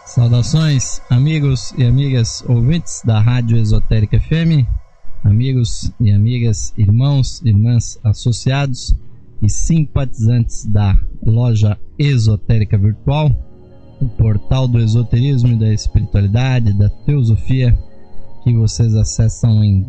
Saudações, amigos e amigas ouvintes da Rádio Esotérica FM, amigos e amigas, irmãos, irmãs, associados e simpatizantes da loja Esotérica Virtual, o portal do esoterismo e da espiritualidade, da teosofia, que vocês acessam em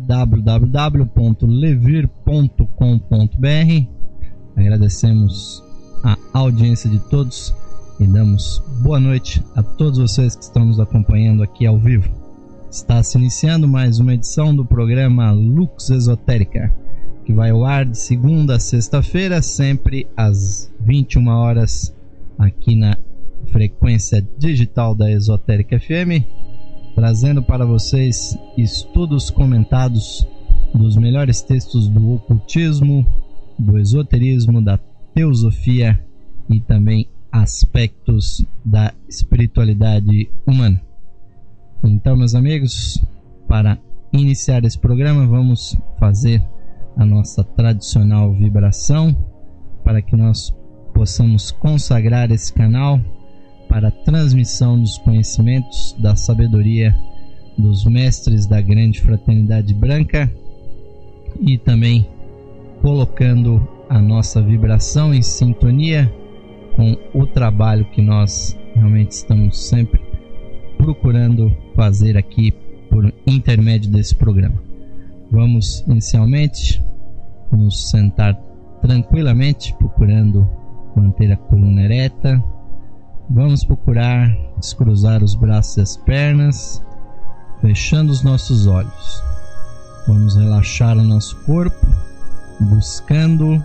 www.levir.com.br. Agradecemos a audiência de todos e damos boa noite a todos vocês que estão nos acompanhando aqui ao vivo. Está se iniciando mais uma edição do programa Lux Esotérica, que vai ao ar de segunda a sexta-feira, sempre às 21 horas, aqui na frequência digital da Esotérica FM, trazendo para vocês estudos comentados dos melhores textos do ocultismo, do esoterismo, da teosofia e também aspectos da espiritualidade humana. Então, meus amigos, para iniciar esse programa, vamos fazer a nossa tradicional vibração para que nós possamos consagrar esse canal para a transmissão dos conhecimentos, da sabedoria dos mestres da grande fraternidade branca e também colocando a nossa vibração em sintonia com o trabalho que nós realmente estamos sempre procurando fazer aqui por intermédio desse programa. Vamos inicialmente nos sentar tranquilamente, procurando manter a coluna ereta. Vamos procurar descruzar os braços e as pernas, fechando os nossos olhos. Vamos relaxar o nosso corpo, buscando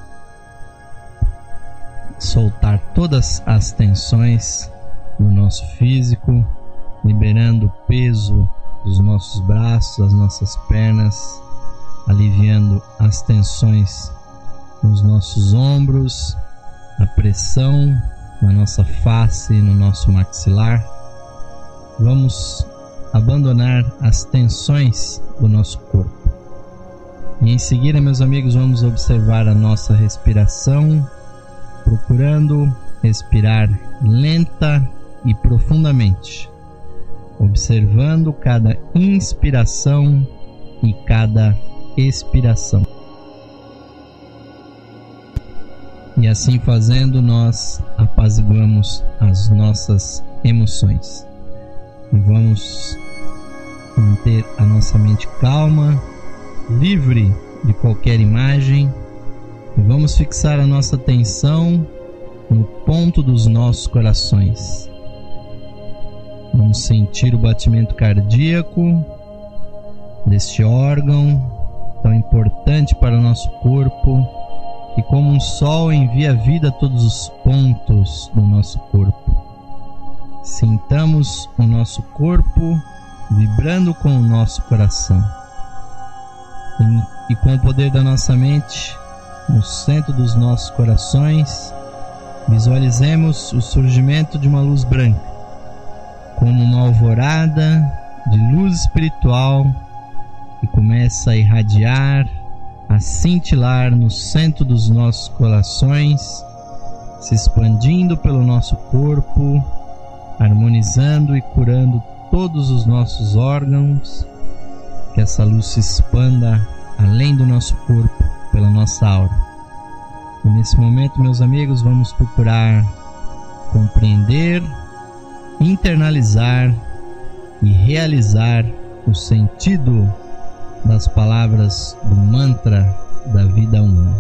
soltar todas as tensões do nosso físico, liberando o peso dos nossos braços, das nossas pernas, aliviando as tensões nos nossos ombros, a pressão na nossa face, no nosso maxilar. Vamos abandonar as tensões do nosso corpo. E em seguida, meus amigos, vamos observar a nossa respiração, procurando respirar lenta e profundamente, observando cada inspiração e cada expiração. E assim fazendo, nós apaziguamos as nossas emoções. E vamos manter a nossa mente calma, livre de qualquer imagem. E vamos fixar a nossa atenção no ponto dos nossos corações. Vamos sentir o batimento cardíaco deste órgão tão importante para o nosso corpo, que como um sol envia vida a todos os pontos do nosso corpo. Sintamos o nosso corpo vibrando com o nosso coração. E com o poder da nossa mente, no centro dos nossos corações, visualizemos o surgimento de uma luz branca, como uma alvorada de luz espiritual que começa a irradiar, a cintilar no centro dos nossos corações, se expandindo pelo nosso corpo, harmonizando e curando todos os nossos órgãos. Que essa luz se expanda além do nosso corpo, pela nossa aura. E nesse momento, meus amigos, vamos procurar compreender, internalizar e realizar o sentido das palavras do mantra da vida uma.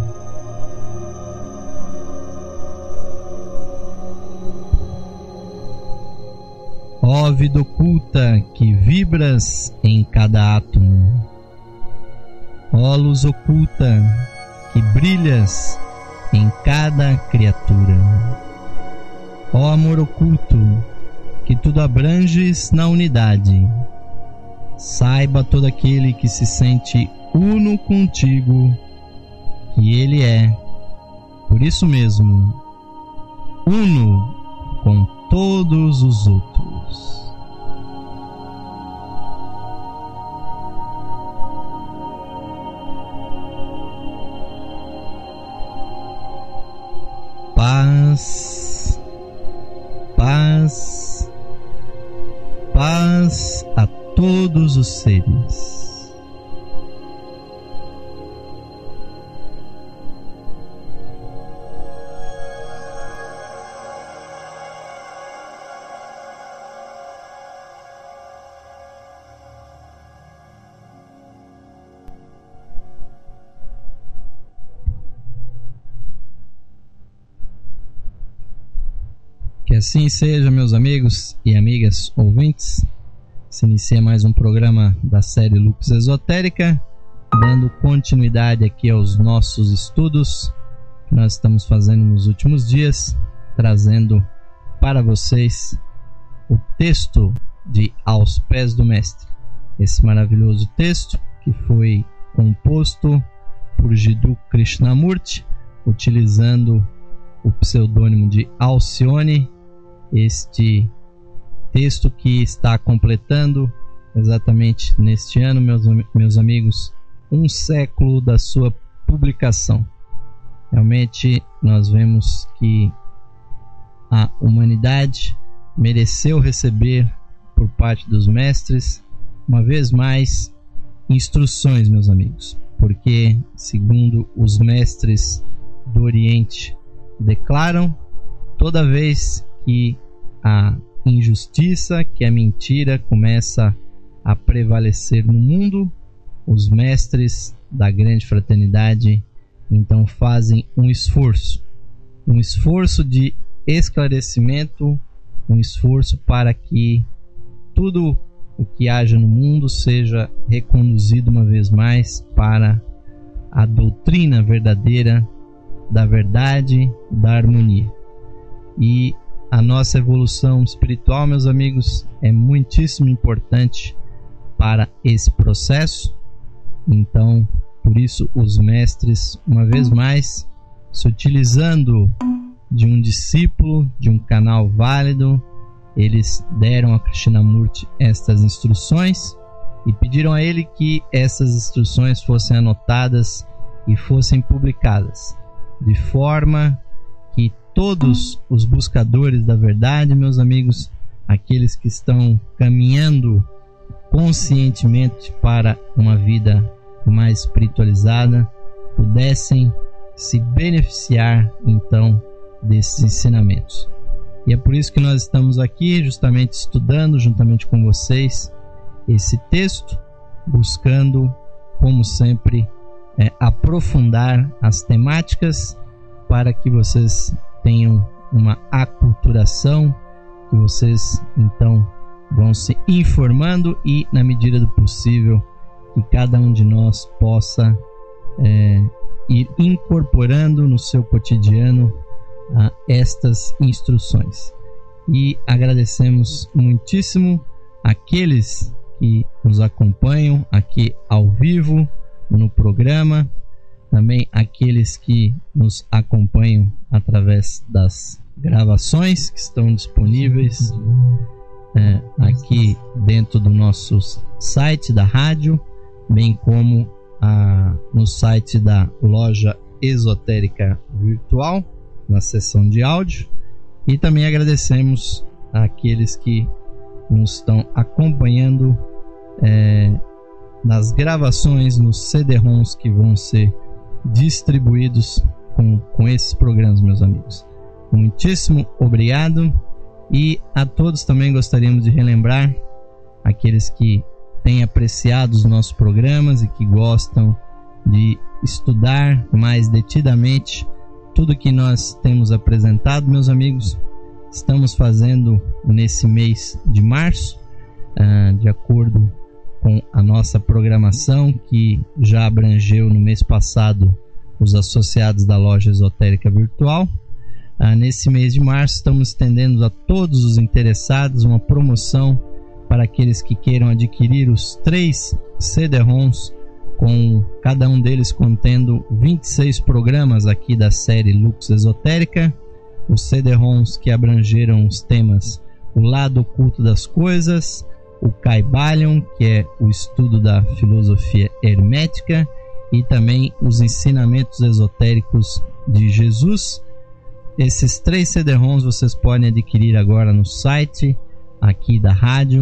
Ó vida oculta que vibras em cada átomo, ó luz oculta que brilhas em cada criatura, ó amor oculto que tudo abranges na unidade, saiba todo aquele que se sente uno contigo que ele é, por isso mesmo, uno com todos os outros. Paz, paz paz a todos os seres. Que assim seja, meus amigos e amigas ouvintes. Se inicia mais um programa da série Lux Esotérica, dando continuidade aqui aos nossos estudos que nós estamos fazendo nos últimos dias, trazendo para vocês o texto de Aos Pés do Mestre. Esse maravilhoso texto que foi composto por Jiddu Krishnamurti, utilizando o pseudônimo de Alcione. Este texto que está completando exatamente neste ano, meus amigos, 1 século da sua publicação. Realmente nós vemos que a humanidade mereceu receber por parte dos mestres, uma vez mais, instruções, meus amigos, porque, segundo os mestres do Oriente declaram, toda vez que a injustiça, que a mentira começa a prevalecer no mundo, os mestres da grande fraternidade então fazem um esforço de esclarecimento, um esforço para que tudo o que haja no mundo seja reconduzido uma vez mais para a doutrina verdadeira da verdade, da harmonia. E a nossa evolução espiritual, meus amigos, é muitíssimo importante para esse processo. Então, por isso, os mestres, uma vez mais, se utilizando de um discípulo, de um canal válido, eles deram a Krishnamurti estas instruções e pediram a ele que essas instruções fossem anotadas e fossem publicadas, de forma que todos os buscadores da verdade, meus amigos, aqueles que estão caminhando conscientemente para uma vida mais espiritualizada, pudessem se beneficiar então desses ensinamentos. E é por isso que nós estamos aqui justamente estudando juntamente com vocês esse texto, buscando, como sempre, aprofundar as temáticas para que vocês tenham uma aculturação, que vocês então vão se informando e, na medida do possível, que cada um de nós possa ir incorporando no seu cotidiano estas instruções. E agradecemos muitíssimo aqueles que nos acompanham aqui ao vivo no programa, também aqueles que nos acompanham através das gravações que estão disponíveis aqui dentro do nosso site da rádio, bem como no site da Loja Esotérica Virtual, na seção de áudio. E também agradecemos àqueles que nos estão acompanhando nas gravações, nos CD-ROMs que vão ser distribuídos com esses programas, meus amigos. Muitíssimo obrigado. E a todos também gostaríamos de relembrar aqueles que têm apreciado os nossos programas e que gostam de estudar mais detidamente tudo que nós temos apresentado, meus amigos. Estamos fazendo nesse mês de março, de acordo com a nossa programação, que já abrangeu no mês passado os associados da Loja Esotérica Virtual. Nesse mês de março estamos estendendo a todos os interessados uma promoção para aqueles que queiram adquirir os 3 CD-ROMs, com cada um deles contendo 26 programas aqui da série Lux Esotérica. Os CD-ROMs que abrangeram os temas O Lado Oculto das Coisas, o Kybalion, que é o estudo da filosofia hermética, e também os ensinamentos esotéricos de Jesus. Esses 3 CD-ROMs vocês podem adquirir agora no site aqui da rádio,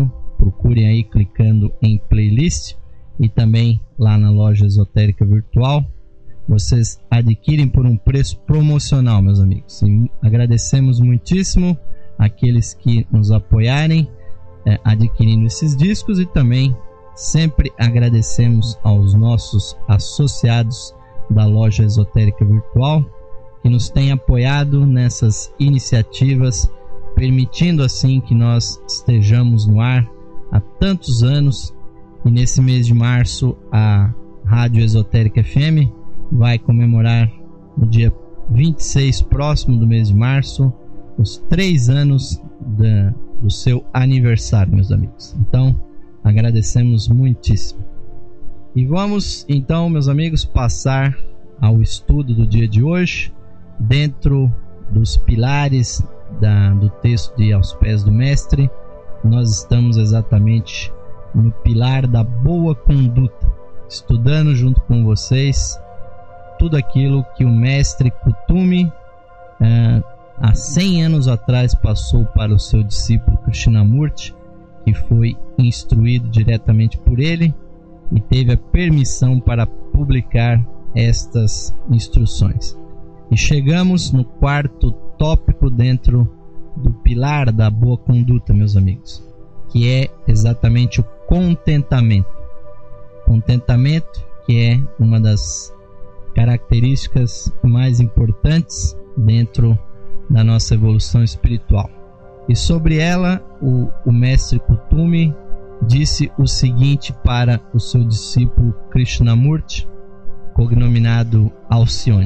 procurem aí clicando em playlist e também lá na loja esotérica virtual. Vocês adquirem por um preço promocional, meus amigos. E agradecemos muitíssimo aqueles que nos apoiarem adquirindo esses discos, e também sempre agradecemos aos nossos associados da loja esotérica virtual que nos têm apoiado nessas iniciativas, permitindo assim que nós estejamos no ar há tantos anos. E nesse mês de março a Rádio Esotérica FM vai comemorar no dia 26 próximo do mês de março os 3 anos do seu aniversário, meus amigos. Então agradecemos muitíssimo. E vamos então, meus amigos, passar ao estudo do dia de hoje, dentro dos pilares do texto de Aos Pés do Mestre. Nós estamos exatamente no pilar da boa conduta, estudando junto com vocês tudo aquilo que o Mestre Kuthumi há 100 anos atrás passou para o seu discípulo Krishnamurti, que foi instruído diretamente por ele e teve a permissão para publicar estas instruções. E chegamos no 4º tópico dentro do pilar da boa conduta, meus amigos, que é exatamente o contentamento. Contentamento, que é uma das características mais importantes dentro da nossa evolução espiritual. E sobre ela, o Mestre Kuthumi disse o seguinte para o seu discípulo Krishnamurti, cognominado Alcione: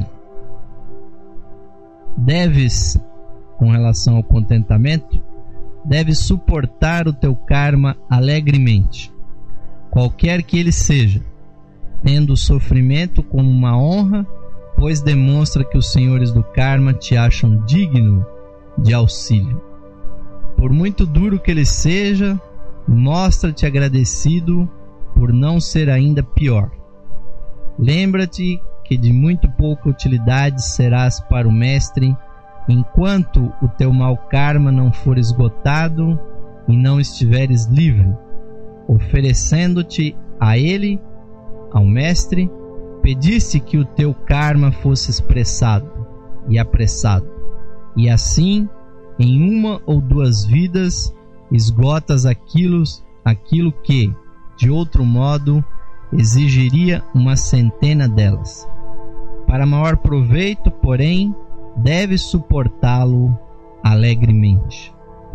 deves, com relação ao contentamento, deves suportar o teu karma alegremente, qualquer que ele seja, tendo o sofrimento como uma honra, pois demonstra que os senhores do karma te acham digno de auxílio. Por muito duro que ele seja, mostra-te agradecido por não ser ainda pior. Lembra-te que de muito pouca utilidade serás para o mestre enquanto o teu mau karma não for esgotado e não estiveres livre, oferecendo-te a ele, ao mestre, pediste que o teu karma fosse expressado e apressado, e assim, em 1 ou 2 vidas, esgotas aquilo que, de outro modo, exigiria 100 delas. Para maior proveito, porém, deves suportá-lo alegremente.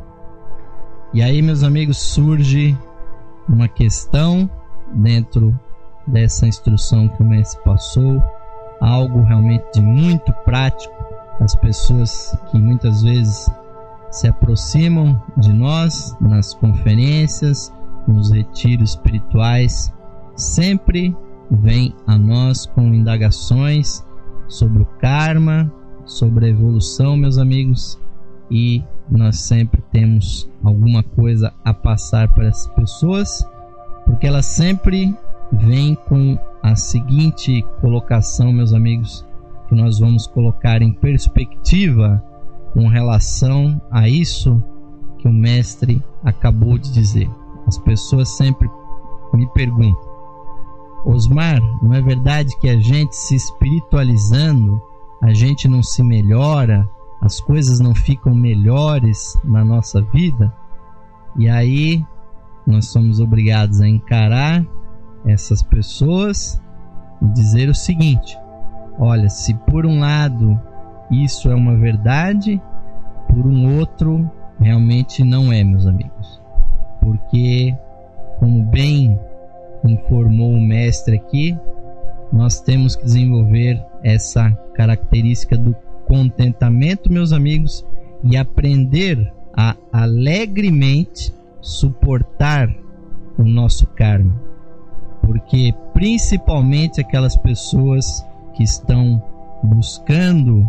E aí, meus amigos, surge uma questão dentro dessa instrução que o mestre passou, algo realmente de muito prático. As pessoas que muitas vezes se aproximam de nós nas conferências, nos retiros espirituais, sempre vêm a nós com indagações sobre o karma, sobre a evolução, meus amigos, e nós sempre temos alguma coisa a passar para essas pessoas, porque elas sempre vêm com a seguinte colocação, meus amigos, que nós vamos colocar em perspectiva com relação a isso que o mestre acabou de dizer. As pessoas sempre me perguntam: Osmar, não é verdade que a gente se espiritualizando, a gente não se melhora, as coisas não ficam melhores na nossa vida? E aí nós somos obrigados a encarar essas pessoas e dizer o seguinte: olha, se por um lado isso é uma verdade, por um outro realmente não é, meus amigos. Porque, como bem informou o mestre aqui, nós temos que desenvolver essa característica do contentamento, meus amigos, e aprender a alegremente suportar o nosso karma. Porque principalmente aquelas pessoas que estão buscando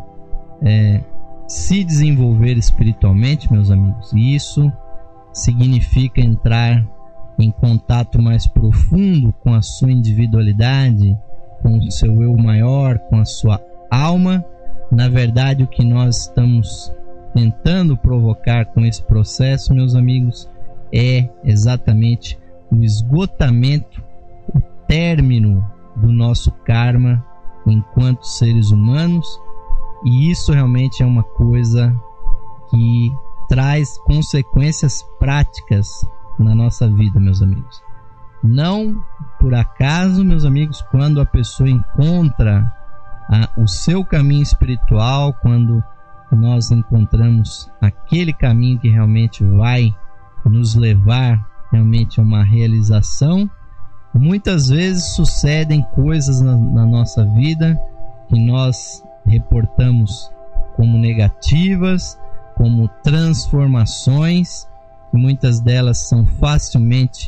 se desenvolver espiritualmente, meus amigos, e isso significa entrar em contato mais profundo com a sua individualidade, com o seu eu maior, com a sua alma. Na verdade, o que nós estamos tentando provocar com esse processo, meus amigos, é exatamente o esgotamento, o término do nosso karma enquanto seres humanos, e isso realmente é uma coisa que traz consequências práticas na nossa vida, meus amigos. Não por acaso, meus amigos, quando a pessoa encontra o seu caminho espiritual, quando nós encontramos aquele caminho que realmente vai nos levar realmente a uma realização, muitas vezes sucedem coisas na nossa vida que nós reportamos como negativas, como transformações, que muitas delas são facilmente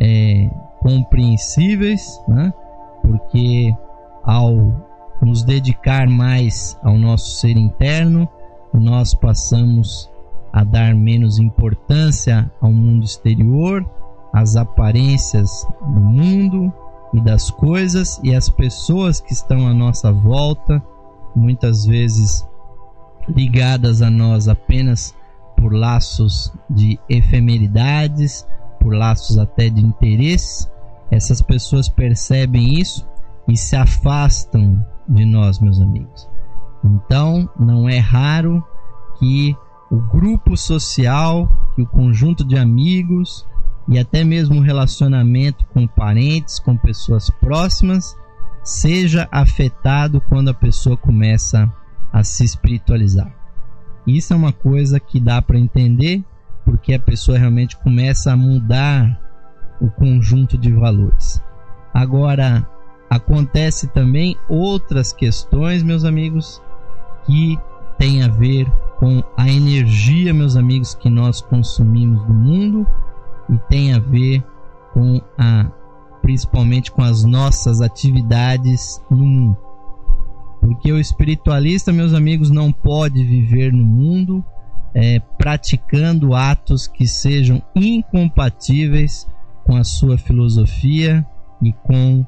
compreensíveis, né? Porque ao nos dedicar mais ao nosso ser interno, nós passamos a dar menos importância ao mundo exterior, às aparências do mundo e das coisas, e as pessoas que estão à nossa volta, muitas vezes ligadas a nós apenas por laços de efemeridades, por laços até de interesse. Essas pessoas percebem isso e se afastam de nós, meus amigos. Então, não é raro que o grupo social, que o conjunto de amigos e até mesmo o relacionamento com parentes, com pessoas próximas, seja afetado quando a pessoa começa a se espiritualizar. Isso é uma coisa que dá para entender, porque a pessoa realmente começa a mudar o conjunto de valores. Agora, acontece também outras questões, meus amigos, que tem a ver com a energia, meus amigos, que nós consumimos no mundo, e tem a ver com principalmente com as nossas atividades no mundo. Porque o espiritualista, meus amigos, não pode viver no mundo praticando atos que sejam incompatíveis com a sua filosofia e com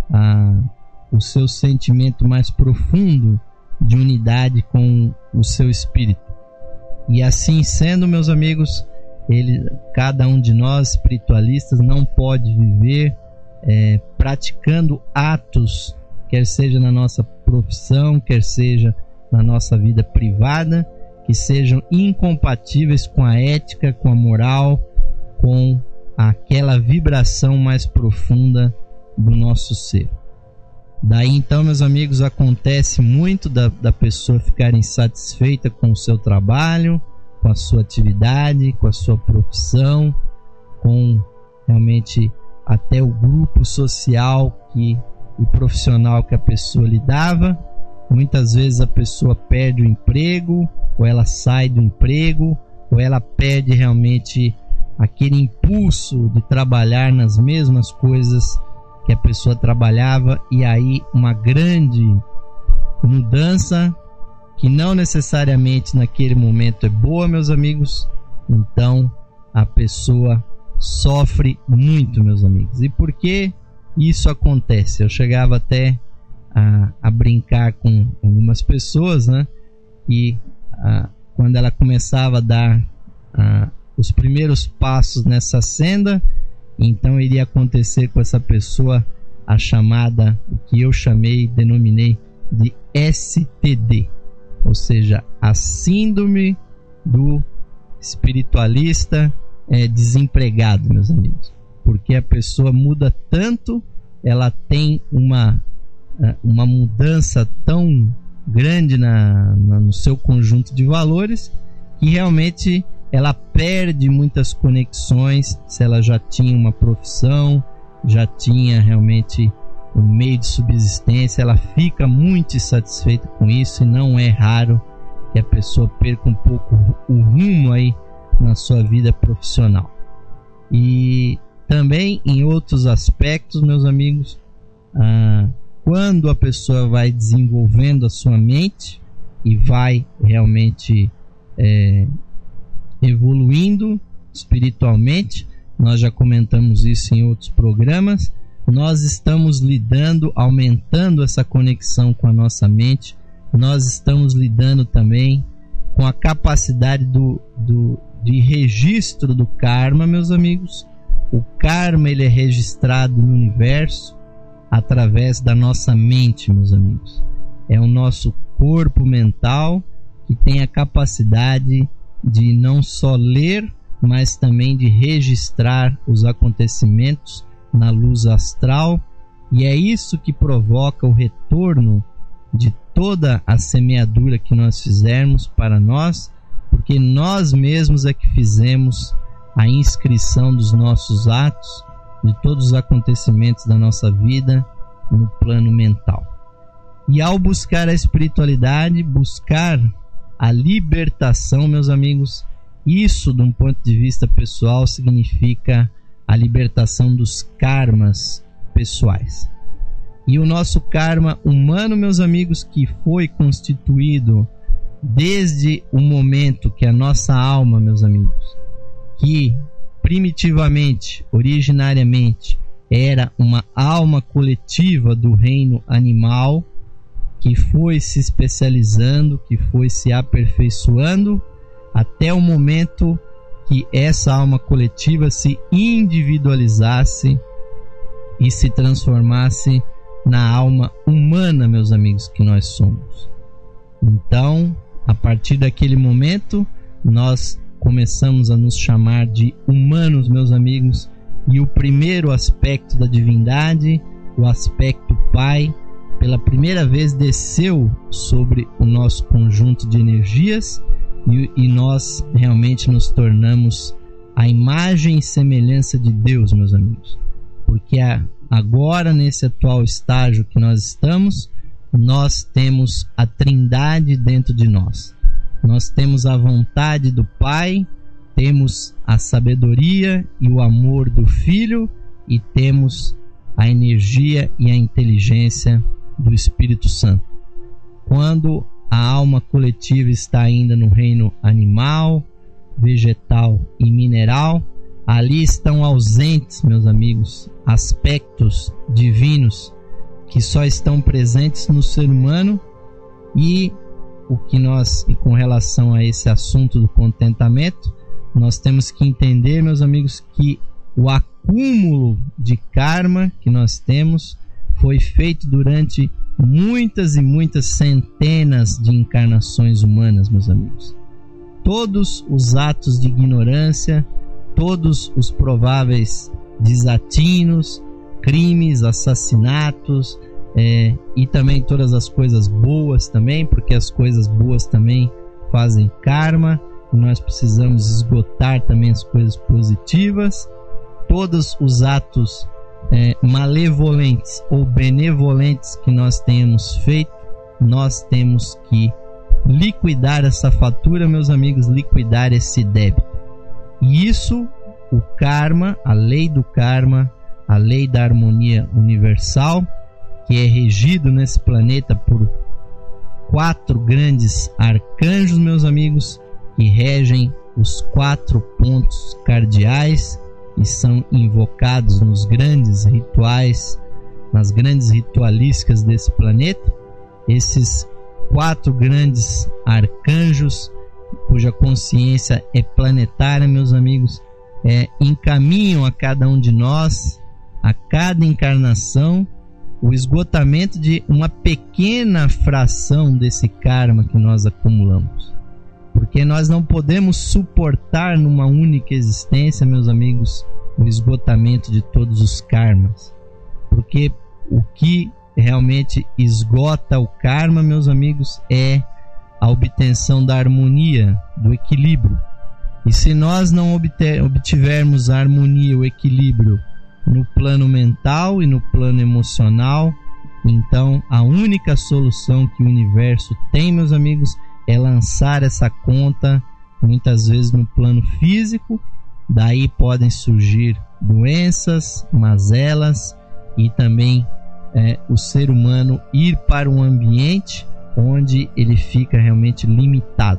o seu sentimento mais profundo de unidade com o seu espírito. E assim sendo, meus amigos, cada um de nós espiritualistas não pode viver praticando atos, quer seja na nossa profissão, quer seja na nossa vida privada, que sejam incompatíveis com a ética, com a moral, com aquela vibração mais profunda do nosso ser. Daí então, meus amigos, acontece muito da pessoa ficar insatisfeita com o seu trabalho, com a sua atividade, com a sua profissão, com realmente até o grupo social e profissional que a pessoa lidava. Muitas vezes a pessoa perde o emprego, ou ela sai do emprego, ou ela perde realmente aquele impulso de trabalhar nas mesmas coisas que a pessoa trabalhava, e aí uma grande mudança que não necessariamente naquele momento é boa, meus amigos. Então a pessoa sofre muito, meus amigos. E por que isso acontece? Eu chegava até a brincar com algumas pessoas, né? E quando ela começava a dar os primeiros passos nessa senda, então iria acontecer com essa pessoa a chamada, o que eu denominei de STD, ou seja, a síndrome do espiritualista desempregado, meus amigos. Porque a pessoa muda tanto, ela tem uma mudança tão grande no seu conjunto de valores, que realmente ela perde muitas conexões. Se ela já tinha uma profissão, já tinha realmente um meio de subsistência, ela fica muito insatisfeita com isso, e não é raro que a pessoa perca um pouco o rumo aí na sua vida profissional. E também em outros aspectos, meus amigos, quando a pessoa vai desenvolvendo a sua mente e vai realmente evoluindo espiritualmente, nós já comentamos isso em outros programas, nós estamos aumentando essa conexão com a nossa mente, nós estamos lidando também com a capacidade de registro do karma, meus amigos. O karma, ele é registrado no universo através da nossa mente, meus amigos. É o nosso corpo mental que tem a capacidade de não só ler, mas também de registrar os acontecimentos na luz astral, e é isso que provoca o retorno de toda a semeadura que nós fizermos para nós, porque nós mesmos é que fizemos a inscrição dos nossos atos, de todos os acontecimentos da nossa vida no plano mental. E ao buscar a espiritualidade, buscar a libertação, meus amigos, isso, de um ponto de vista pessoal, significa a libertação dos karmas pessoais. E o nosso karma humano, meus amigos, que foi constituído desde o momento que a nossa alma, meus amigos, que primitivamente, originariamente, era uma alma coletiva do reino animal, que foi se especializando, que foi se aperfeiçoando, até o momento que essa alma coletiva se individualizasse e se transformasse na alma humana, meus amigos, que nós somos. Então, a partir daquele momento, nós começamos a nos chamar de humanos, meus amigos, e o primeiro aspecto da divindade, o aspecto Pai, pela primeira vez desceu sobre o nosso conjunto de energias, e nós realmente nos tornamos a imagem e semelhança de Deus, meus amigos. Porque agora, nesse atual estágio que nós estamos, nós temos a Trindade dentro de nós. Nós temos a vontade do Pai, temos a sabedoria e o amor do Filho, e temos a energia e a inteligência do Espírito Santo. Quando a alma coletiva está ainda no reino animal, vegetal e mineral, ali estão ausentes, meus amigos, aspectos divinos que só estão presentes no ser humano. E com relação a esse assunto do contentamento, nós temos que entender, meus amigos, que o acúmulo de karma que nós temos foi feito durante muitas e muitas centenas de encarnações humanas, meus amigos. Todos os atos de ignorância, todos os prováveis desatinos, crimes, assassinatos, e também todas as coisas boas também, porque as coisas boas também fazem karma, e nós precisamos esgotar também as coisas positivas. Todos os atos malevolentes ou benevolentes que nós tenhamos feito, nós temos que liquidar essa fatura, meus amigos, liquidar esse débito. E isso, o karma, a lei do karma, a lei da harmonia universal, que é regido nesse planeta por 4 grandes arcanjos, meus amigos, que regem os 4 pontos cardeais e são invocados nos grandes rituais, nas grandes ritualísticas desse planeta. Esses 4 grandes arcanjos, cuja consciência é planetária, meus amigos, encaminham a cada um de nós, a cada encarnação, o esgotamento de uma pequena fração desse karma que nós acumulamos. Porque nós não podemos suportar numa única existência, meus amigos, o esgotamento de todos os karmas. Porque o que realmente esgota o karma, meus amigos, é a obtenção da harmonia, do equilíbrio. E se nós não obtivermos a harmonia, o equilíbrio no plano mental e no plano emocional, então a única solução que o universo tem, meus amigos, é lançar essa conta muitas vezes no plano físico. Daí podem surgir doenças, mazelas, e também o ser humano ir para um ambiente onde ele fica realmente limitado.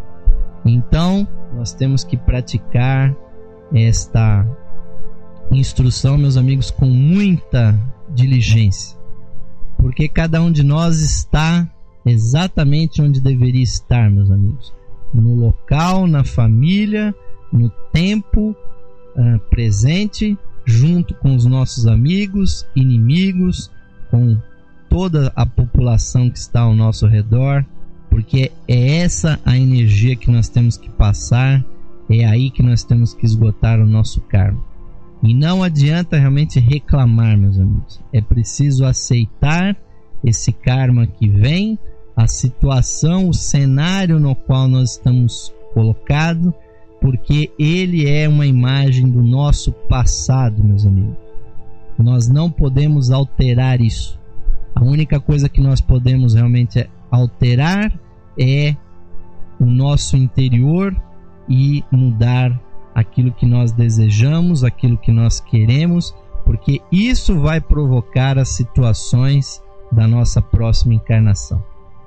Então nós temos que praticar esta instrução, meus amigos, com muita diligência, porque cada um de nós está exatamente onde deveria estar, meus amigos, no local, na família, no tempo presente, junto com os nossos amigos, inimigos, com toda a população que está ao nosso redor, porque é essa a energia que nós temos que passar, é aí que nós temos que esgotar o nosso karma. E não adianta realmente reclamar, meus amigos, é preciso aceitar esse karma que vem, a situação, o cenário no qual nós estamos colocados, porque ele é uma imagem do nosso passado, meus amigos. Nós não podemos alterar isso. A única coisa que nós podemos realmente alterar é o nosso interior e mudar aquilo que nós desejamos, aquilo que nós queremos, porque isso vai provocar as situações da nossa próxima encarnação.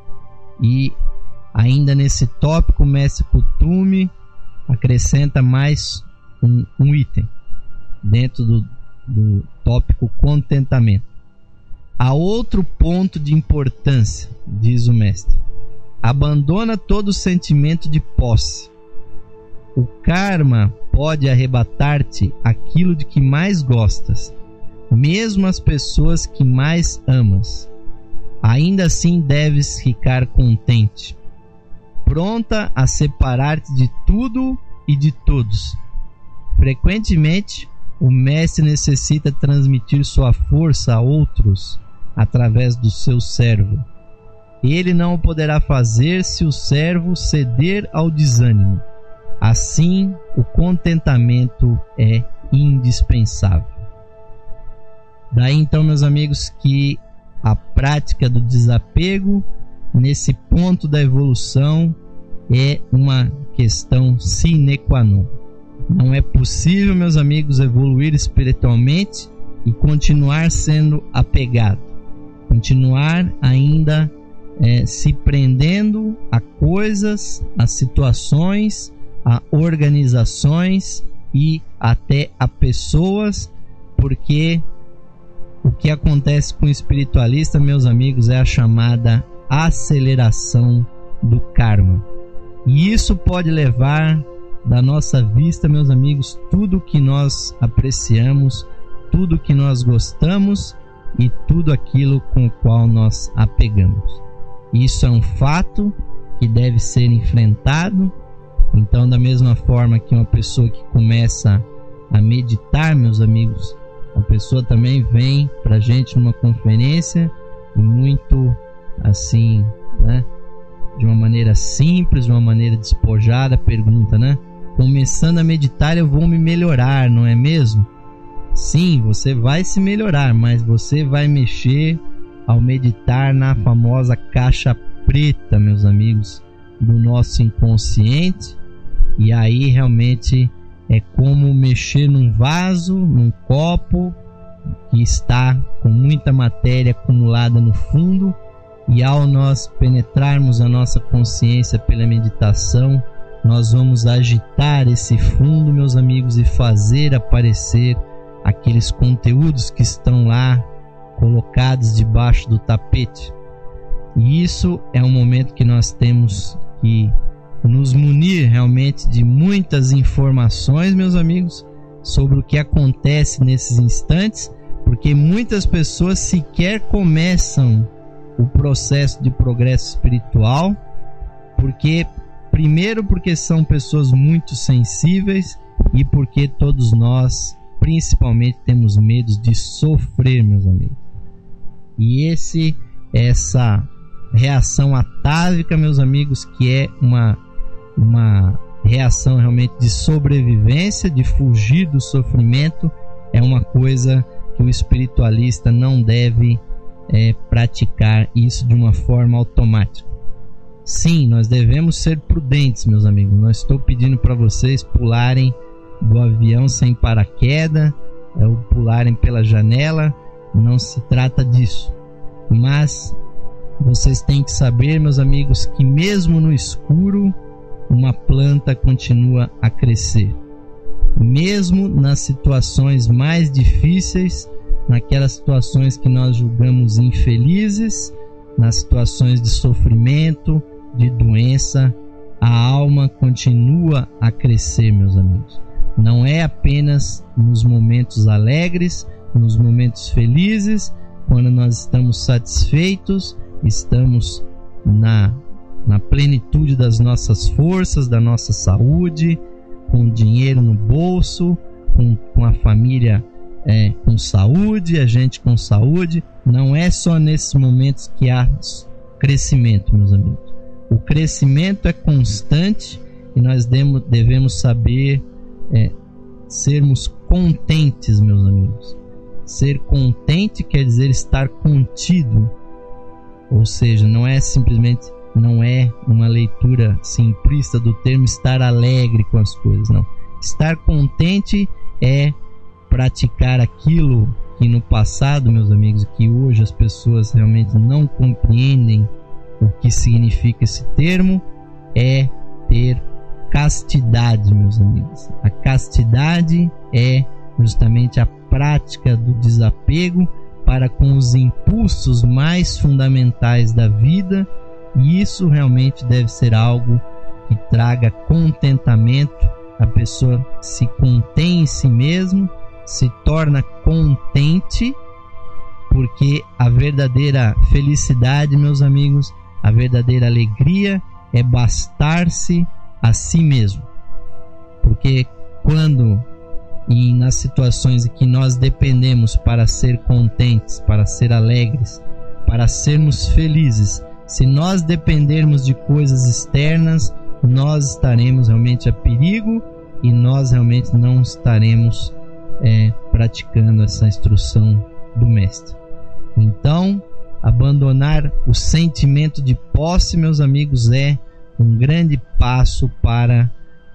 E ainda nesse tópico, o Mestre Kuthumi acrescenta mais um item dentro do tópico contentamento. Há outro ponto de importância, diz o mestre: abandona todo sentimento de posse. O karma pode arrebatar-te aquilo de que mais gostas, mesmo as pessoas que mais amas. Ainda assim deves ficar contente, pronta a separar-te de tudo e de todos. Frequentemente, o mestre necessita transmitir sua força a outros através do seu servo. Ele não o poderá fazer se o servo ceder ao desânimo. Assim, o contentamento é indispensável. Daí então, meus amigos, que a prática do desapego nesse ponto da evolução é uma questão sine qua non. Não é possível, meus amigos, evoluir espiritualmente e continuar sendo apegado, continuar ainda se prendendo a coisas, a situações, a organizações e até a pessoas, porque o que acontece com o espiritualista, meus amigos, é a chamada aceleração do karma. E isso pode levar da nossa vista, meus amigos, tudo que nós apreciamos, tudo que nós gostamos e tudo aquilo com o qual nós apegamos. Isso é um fato que deve ser enfrentado. Então, da mesma forma que uma pessoa que começa a meditar, meus amigos, a pessoa também vem para a gente numa conferência e muito assim, né, de uma maneira simples, de uma maneira despojada, pergunta, né? Começando a meditar, eu vou me melhorar, não é mesmo? Sim, você vai se melhorar, mas você vai mexer ao meditar na famosa caixa preta, meus amigos, do nosso inconsciente. E aí realmente é como mexer num vaso, num copo que está com muita matéria acumulada no fundo, e ao nós penetrarmos a nossa consciência pela meditação, nós vamos agitar esse fundo, meus amigos, e fazer aparecer aqueles conteúdos que estão lá colocados debaixo do tapete. E isso é um momento que nós temos que nos munir realmente de muitas informações, meus amigos, sobre o que acontece nesses instantes, porque muitas pessoas sequer começam o processo de progresso espiritual, primeiro porque são pessoas muito sensíveis e porque todos nós, principalmente, temos medo de sofrer, meus amigos. E essa reação atávica, meus amigos, que é uma reação realmente de sobrevivência, de fugir do sofrimento, é uma coisa que o espiritualista não deve praticar isso de uma forma automática. Sim, nós devemos ser prudentes, meus amigos. Não estou pedindo para vocês pularem do avião sem paraquedas, ou pularem pela janela, não se trata disso. Mas vocês têm que saber, meus amigos, que mesmo no escuro, uma planta continua a crescer. Mesmo nas situações mais difíceis, naquelas situações que nós julgamos infelizes, nas situações de sofrimento, de doença, a alma continua a crescer, meus amigos. Não é apenas nos momentos alegres, nos momentos felizes, quando nós estamos satisfeitos, estamos na plenitude das nossas forças, da nossa saúde, com dinheiro no bolso, com a família com saúde, a gente com saúde. Não é só nesses momentos que há crescimento, meus amigos. O crescimento é constante e nós devemos saber sermos contentes, meus amigos. Ser contente quer dizer estar contido, ou seja, não é uma leitura simplista do termo estar alegre com as coisas, não. Estar contente é praticar aquilo que no passado, meus amigos, que hoje as pessoas realmente não compreendem o que significa esse termo, é ter castidade, meus amigos. A castidade é justamente a prática do desapego para com os impulsos mais fundamentais da vida, e isso realmente deve ser algo que traga contentamento. A pessoa se contém em si mesmo, se torna contente, porque a verdadeira felicidade, meus amigos, a verdadeira alegria é bastar-se a si mesmo. Porque quando e nas situações em que nós dependemos para ser contentes, para ser alegres, para sermos felizes, se nós dependermos de coisas externas, nós estaremos realmente a perigo e nós realmente não estaremos praticando essa instrução do Mestre. Então, abandonar o sentimento de posse, meus amigos, é um grande passo para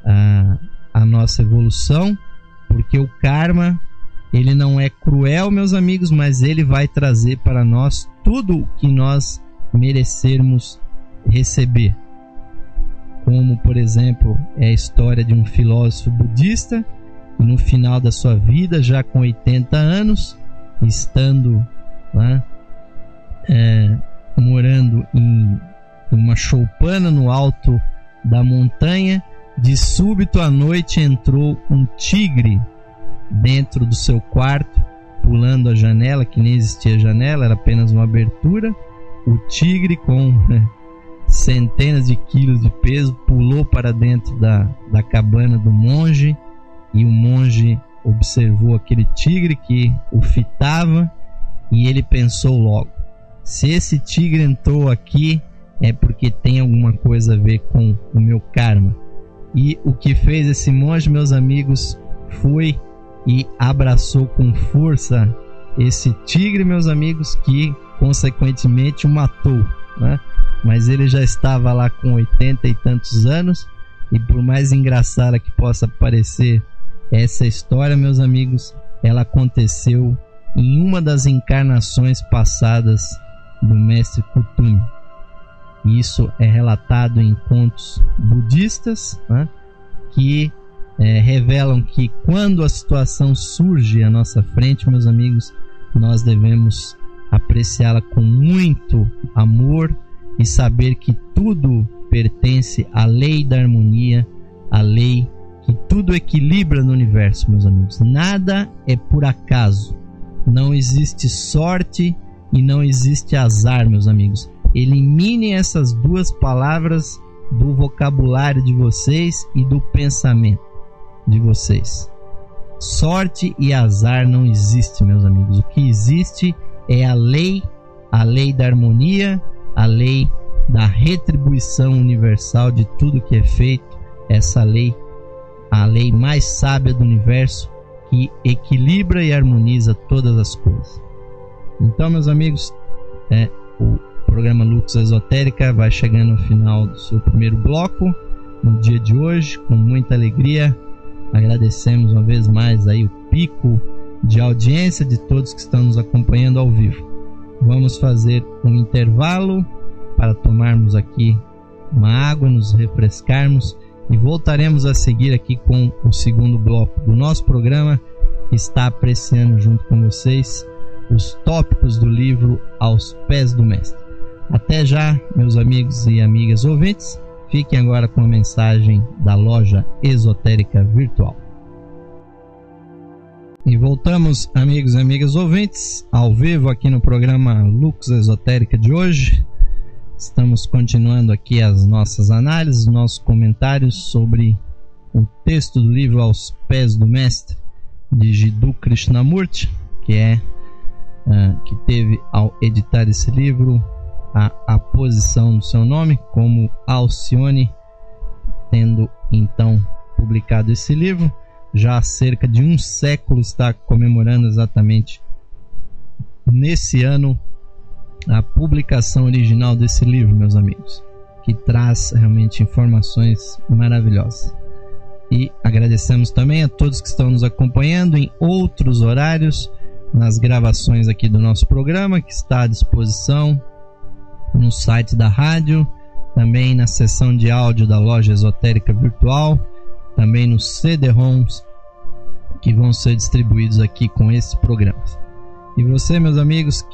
a nossa evolução, porque o karma, ele não é cruel, meus amigos, mas ele vai trazer para nós tudo o que nós merecermos receber. Como, por exemplo, é a história de um filósofo budista que no final da sua vida, já com 80 anos, estando lá, morando em uma choupana no alto da montanha, de súbito à noite entrou um tigre dentro do seu quarto, pulando a janela, que nem existia janela, era apenas uma abertura. O tigre, com centenas de quilos de peso, pulou para dentro da cabana do monge, e o monge observou aquele tigre que o fitava, e ele pensou logo: se esse tigre entrou aqui é porque tem alguma coisa a ver com o meu karma. E o que fez esse monge, meus amigos, foi e abraçou com força esse tigre, meus amigos, que consequentemente o matou, né? Mas ele já estava lá com 80 e tantos anos, e por mais engraçada que possa parecer essa história, meus amigos, ela aconteceu em uma das encarnações passadas do mestre Kutumi. Isso é relatado em contos budistas, né, que revelam que quando a situação surge à nossa frente, meus amigos, nós devemos apreciá-la com muito amor e saber que tudo pertence à lei da harmonia, à lei que tudo equilibra no universo, meus amigos. Nada é por acaso. Não existe sorte e não existe azar, meus amigos. Eliminem essas duas palavras do vocabulário de vocês e do pensamento de vocês. Sorte e azar não existe, meus amigos. O que existe é a lei da harmonia, a lei da retribuição universal de tudo que é feito. Essa lei, a lei mais sábia do universo, que equilibra e harmoniza todas as coisas. Então, meus amigos, o programa Lux Esotérica vai chegando ao final do seu primeiro bloco no dia de hoje, com muita alegria. Agradecemos uma vez mais aí o pico de audiência de todos que estão nos acompanhando ao vivo. Vamos fazer um intervalo para tomarmos aqui uma água, nos refrescarmos, e voltaremos a seguir aqui com o segundo bloco do nosso programa, que está apreciando junto com vocês os tópicos do livro Aos Pés do Mestre. Até já, meus amigos e amigas ouvintes. Fiquem agora com a mensagem da Loja Esotérica Virtual. E voltamos, amigos e amigas ouvintes, ao vivo aqui no programa Lux Esotérica de hoje. Estamos continuando aqui as nossas análises, nossos comentários sobre o texto do livro Aos Pés do Mestre, de Jiddu Krishnamurti, que teve ao editar esse livro a posição do seu nome como Alcione, tendo então publicado esse livro. Já há cerca de um século, está comemorando exatamente nesse ano a publicação original desse livro, meus amigos, que traz realmente informações maravilhosas. E agradecemos também a todos que estão nos acompanhando em outros horários, nas gravações aqui do nosso programa, que está à disposição no site da rádio, também na seção de áudio da Loja Esotérica Virtual, também nos CD-ROMs que vão ser distribuídos aqui com esses programas. E você, meus amigos,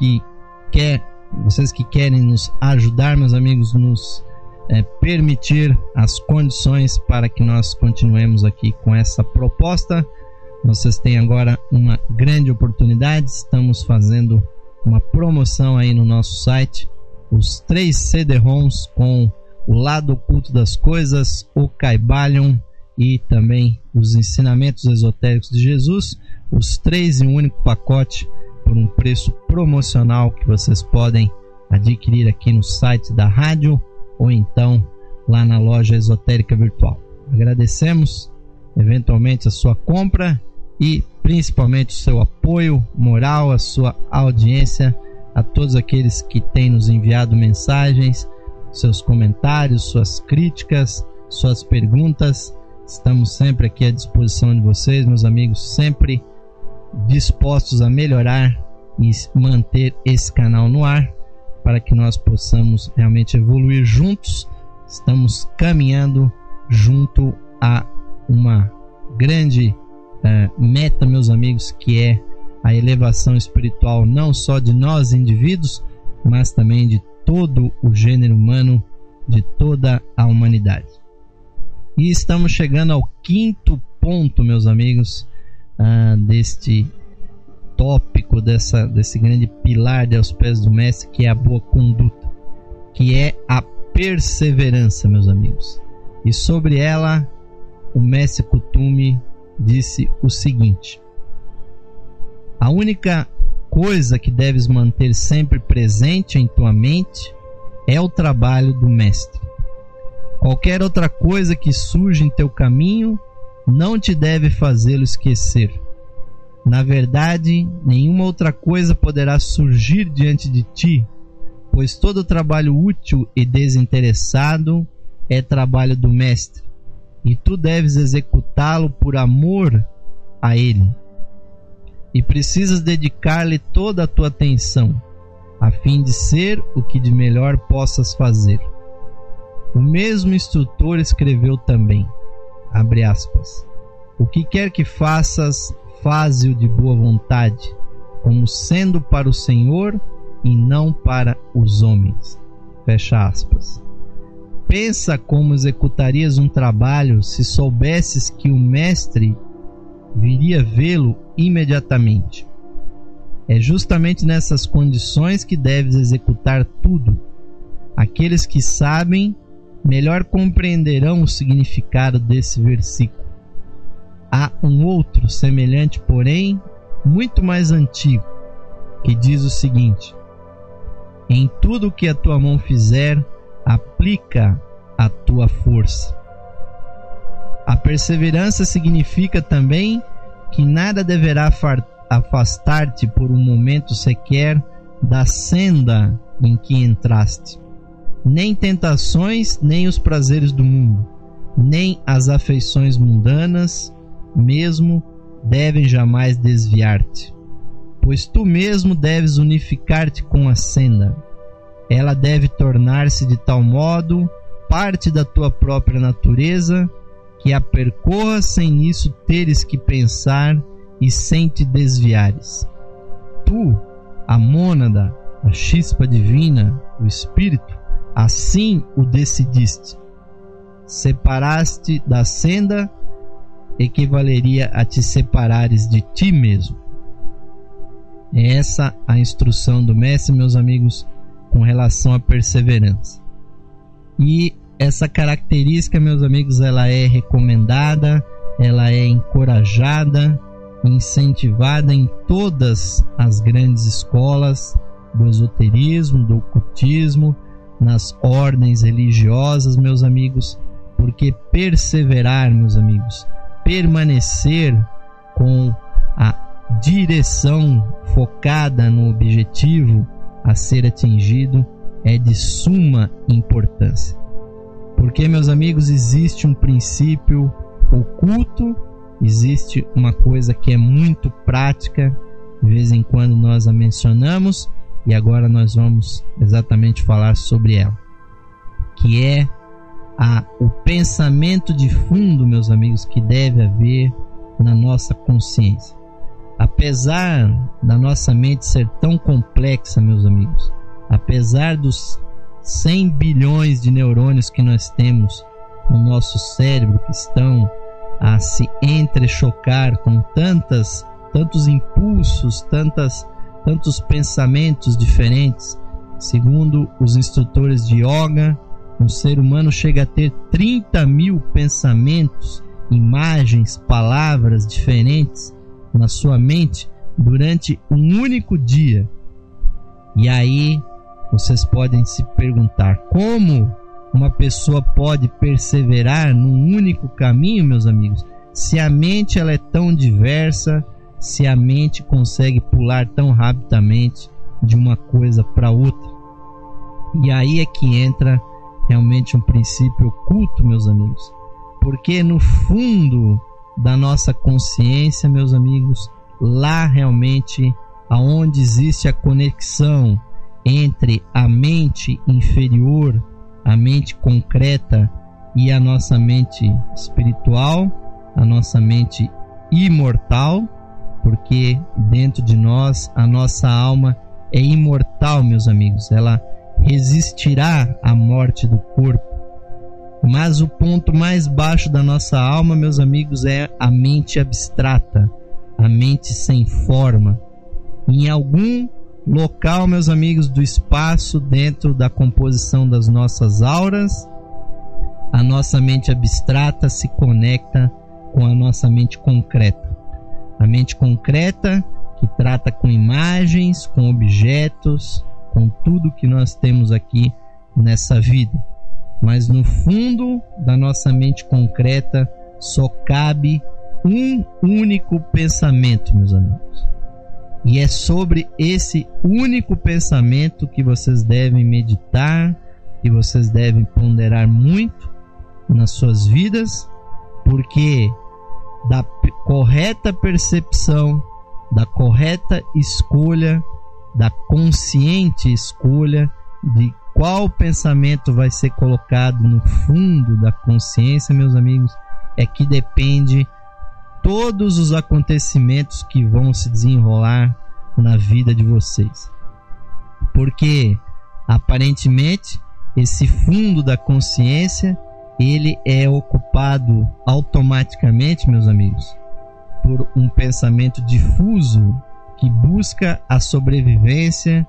vocês que querem nos ajudar, meus amigos, nos permitir as condições para que nós continuemos aqui com essa proposta, vocês têm agora uma grande oportunidade. Estamos fazendo uma promoção aí no nosso site, os 3 CD-ROMs com o Lado Oculto das Coisas, o Kybalion e também os Ensinamentos Esotéricos de Jesus, os 3 em um único pacote por um preço promocional que vocês podem adquirir aqui no site da rádio ou então lá na Loja Esotérica Virtual. Agradecemos eventualmente a sua compra e principalmente o seu apoio moral, a sua audiência, a todos aqueles que têm nos enviado mensagens, seus comentários, suas críticas, suas perguntas. Estamos sempre aqui à disposição de vocês, meus amigos, sempre dispostos a melhorar e manter esse canal no ar para que nós possamos realmente evoluir juntos. Estamos caminhando junto a uma grande meta, meus amigos, que é a elevação espiritual não só de nós indivíduos, mas também de todo o gênero humano, de toda a humanidade. E estamos chegando ao 5º ponto, meus amigos, deste tópico, desse grande pilar de Aos Pés do Mestre, que é a boa conduta, que é a perseverança, meus amigos. E sobre ela, o Mestre Kuthumi disse o seguinte: a única coisa que deves manter sempre presente em tua mente é o trabalho do Mestre. Qualquer outra coisa que surja em teu caminho não te deve fazê-lo esquecer. Na verdade, nenhuma outra coisa poderá surgir diante de ti, pois todo trabalho útil e desinteressado é trabalho do Mestre, e tu deves executá-lo por amor a ele. E precisas dedicar-lhe toda a tua atenção, a fim de ser o que de melhor possas fazer. O mesmo instrutor escreveu também, abre aspas, o que quer que faças, faze-o de boa vontade, como sendo para o Senhor e não para os homens. Fecha aspas. Pensa como executarias um trabalho se soubesses que o mestre viria vê-lo imediatamente. É justamente nessas condições que deves executar tudo. Aqueles que sabem melhor compreenderão o significado desse versículo. Há um outro semelhante, porém muito mais antigo, que diz o seguinte: em tudo o que a tua mão fizer, aplica a tua força. A perseverança significa também que nada deverá afastar-te por um momento sequer da senda em que entraste. Nem tentações, nem os prazeres do mundo, nem as afeições mundanas mesmo devem jamais desviar-te, pois tu mesmo deves unificar-te com a senda. Ela deve tornar-se de tal modo parte da tua própria natureza que a percorra sem nisso teres que pensar e sem te desviares. Tu, a mônada, a chispa divina, o espírito, assim o decidiste, separaste da senda equivaleria a te separares de ti mesmo. É essa a instrução do mestre, meus amigos, com relação à perseverança. E essa característica, meus amigos, ela é recomendada, ela é encorajada, incentivada em todas as grandes escolas do esoterismo, do ocultismo, nas ordens religiosas, meus amigos, porque perseverar, meus amigos, permanecer com a direção focada no objetivo a ser atingido é de suma importância. Porque, meus amigos, existe um princípio oculto, existe uma coisa que é muito prática, de vez em quando nós a mencionamos, e agora nós vamos exatamente falar sobre ela, que é o pensamento de fundo, meus amigos, que deve haver na nossa consciência. Apesar da nossa mente ser tão complexa, meus amigos, apesar dos 100 bilhões de neurônios que nós temos no nosso cérebro, que estão a se entrechocar com tantos impulsos, tantos pensamentos diferentes, segundo os instrutores de yoga, um ser humano chega a ter 30 mil pensamentos, imagens, palavras diferentes na sua mente durante um único dia. E aí vocês podem se perguntar: como uma pessoa pode perseverar num único caminho, meus amigos, se a mente ela é tão diversa, se a mente consegue pular tão rapidamente de uma coisa para outra? E aí é que entra realmente um princípio oculto, meus amigos, porque no fundo da nossa consciência, meus amigos, lá realmente aonde existe a conexão entre a mente inferior, a mente concreta, e a nossa mente espiritual, a nossa mente imortal, porque dentro de nós a nossa alma é imortal, meus amigos, ela resistirá à morte do corpo. Mas o ponto mais baixo da nossa alma, meus amigos, é a mente abstrata, a mente sem forma. Em algum local, meus amigos, do espaço, dentro da composição das nossas auras, a nossa mente abstrata se conecta com a nossa mente concreta. A mente concreta que trata com imagens, com objetos, com tudo que nós temos aqui nessa vida. Mas no fundo da nossa mente concreta só cabe um único pensamento, meus amigos. E é sobre esse único pensamento que vocês devem meditar, que vocês devem ponderar muito nas suas vidas, porque da correta percepção, da correta escolha, da consciente escolha de qual pensamento vai ser colocado no fundo da consciência, meus amigos, é que depende todos os acontecimentos que vão se desenrolar na vida de vocês. Porque aparentemente esse fundo da consciência, ele é ocupado automaticamente, meus amigos, por um pensamento difuso que busca a sobrevivência,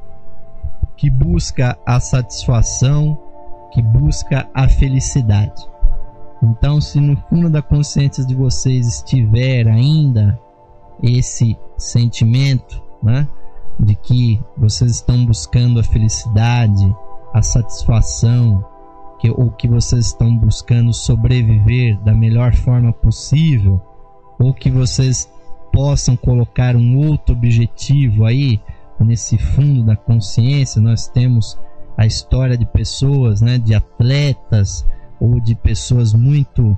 que busca a satisfação, que busca a felicidade. Então, se no fundo da consciência de vocês estiver ainda esse sentimento, né, de que vocês estão buscando a felicidade, a satisfação, ou que vocês estão buscando sobreviver da melhor forma possível, ou que vocês possam colocar um outro objetivo aí nesse fundo da consciência, nós temos a história de pessoas, né, de atletas ou de pessoas muito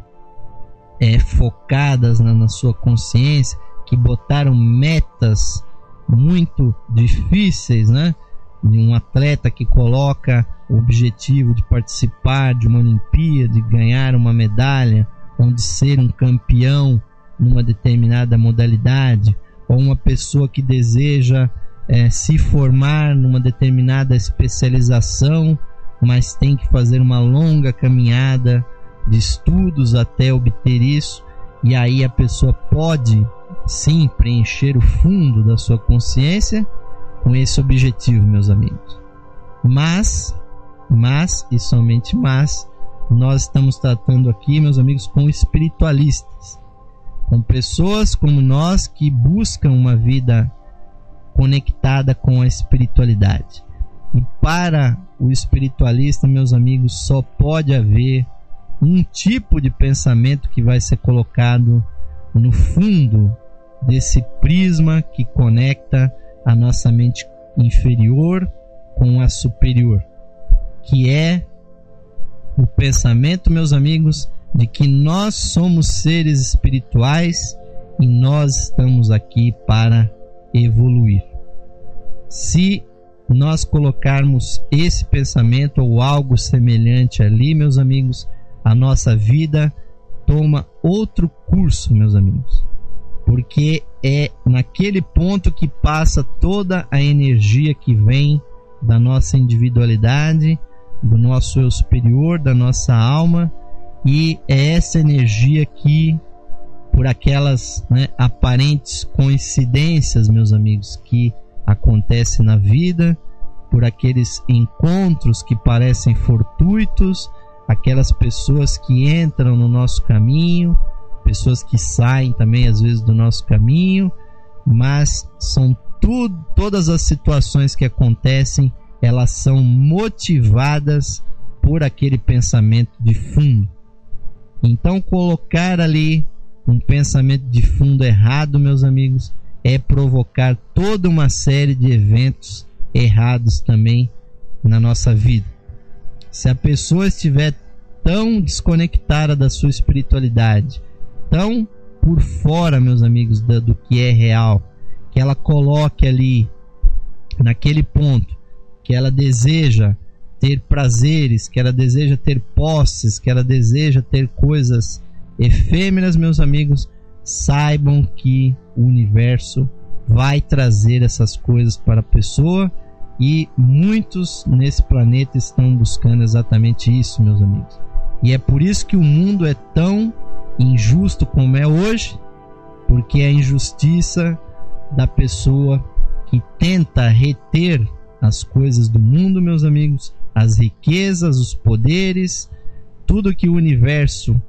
focadas na sua consciência, que botaram metas muito difíceis, né? De um atleta que coloca o objetivo de participar de uma Olimpíada, de ganhar uma medalha, ou de ser um campeão numa determinada modalidade, ou uma pessoa que deseja se formar numa determinada especialização, mas tem que fazer uma longa caminhada de estudos até obter isso, e aí a pessoa pode sim preencher o fundo da sua consciência com esse objetivo, meus amigos. Mas e somente mas, nós estamos tratando aqui, meus amigos, com espiritualistas, com pessoas como nós que buscam uma vida conectada com a espiritualidade. E para o espiritualista, meus amigos, só pode haver um tipo de pensamento que vai ser colocado no fundo desse prisma que conecta a nossa mente inferior com a superior, que é o pensamento, meus amigos, de que nós somos seres espirituais e nós estamos aqui para evoluir. Se nós colocarmos esse pensamento ou algo semelhante ali, meus amigos, a nossa vida toma outro curso, meus amigos, porque é naquele ponto que passa toda a energia que vem da nossa individualidade, do nosso eu superior, da nossa alma, e é essa energia que, por aquelas aparentes coincidências, meus amigos, que acontece na vida, por aqueles encontros que parecem fortuitos, aquelas pessoas que entram no nosso caminho, pessoas que saem também às vezes do nosso caminho, mas são todas as situações que acontecem, elas são motivadas por aquele pensamento de fundo. Então, colocar ali um pensamento de fundo errado, meus amigos, é provocar toda uma série de eventos errados também na nossa vida. Se a pessoa estiver tão desconectada da sua espiritualidade, tão por fora, meus amigos, do que é real, que ela coloque ali naquele ponto que ela deseja ter prazeres, que ela deseja ter posses, que ela deseja ter coisas efêmeras, meus amigos, saibam que o universo vai trazer essas coisas para a pessoa, e muitos nesse planeta estão buscando exatamente isso, meus amigos. E é por isso que o mundo é tão injusto como é hoje, porque a injustiça da pessoa que tenta reter as coisas do mundo, meus amigos, as riquezas, os poderes, tudo que o universo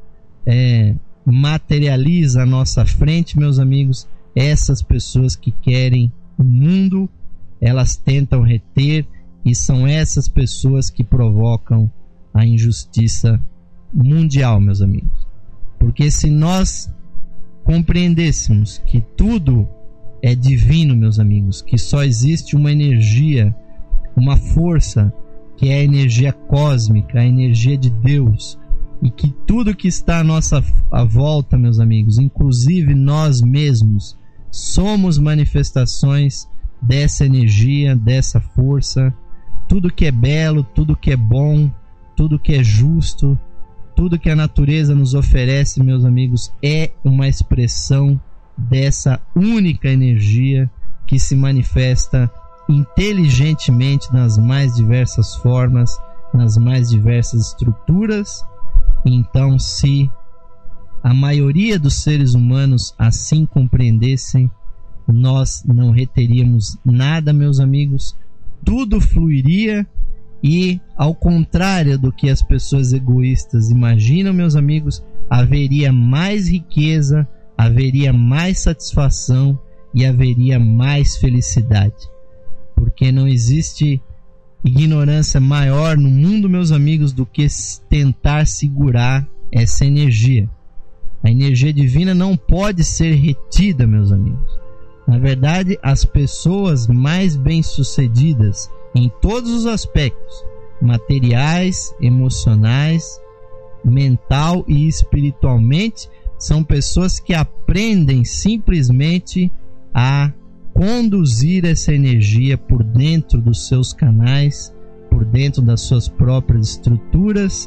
materializa à nossa frente, meus amigos, essas pessoas que querem o mundo, elas tentam reter, e são essas pessoas que provocam a injustiça mundial, meus amigos. Porque se nós compreendêssemos que tudo é divino, meus amigos, que só existe uma energia, uma força, que é a energia cósmica, a energia de Deus, e que tudo que está à nossa volta, meus amigos, inclusive nós mesmos, somos manifestações dessa energia, dessa força. Tudo que é belo, tudo que é bom, tudo que é justo, tudo que a natureza nos oferece, meus amigos, é uma expressão dessa única energia que se manifesta inteligentemente nas mais diversas formas, nas mais diversas estruturas. Então, se a maioria dos seres humanos assim compreendessem, nós não reteríamos nada, meus amigos, tudo fluiria, e ao contrário do que as pessoas egoístas imaginam, meus amigos, haveria mais riqueza, haveria mais satisfação e haveria mais felicidade, porque não existe ignorância maior no mundo, meus amigos, do que tentar segurar essa energia. A energia divina não pode ser retida, meus amigos. Na verdade, as pessoas mais bem-sucedidas em todos os aspectos, materiais, emocionais, mental e espiritualmente, são pessoas que aprendem simplesmente a conduzir essa energia por dentro dos seus canais, por dentro das suas próprias estruturas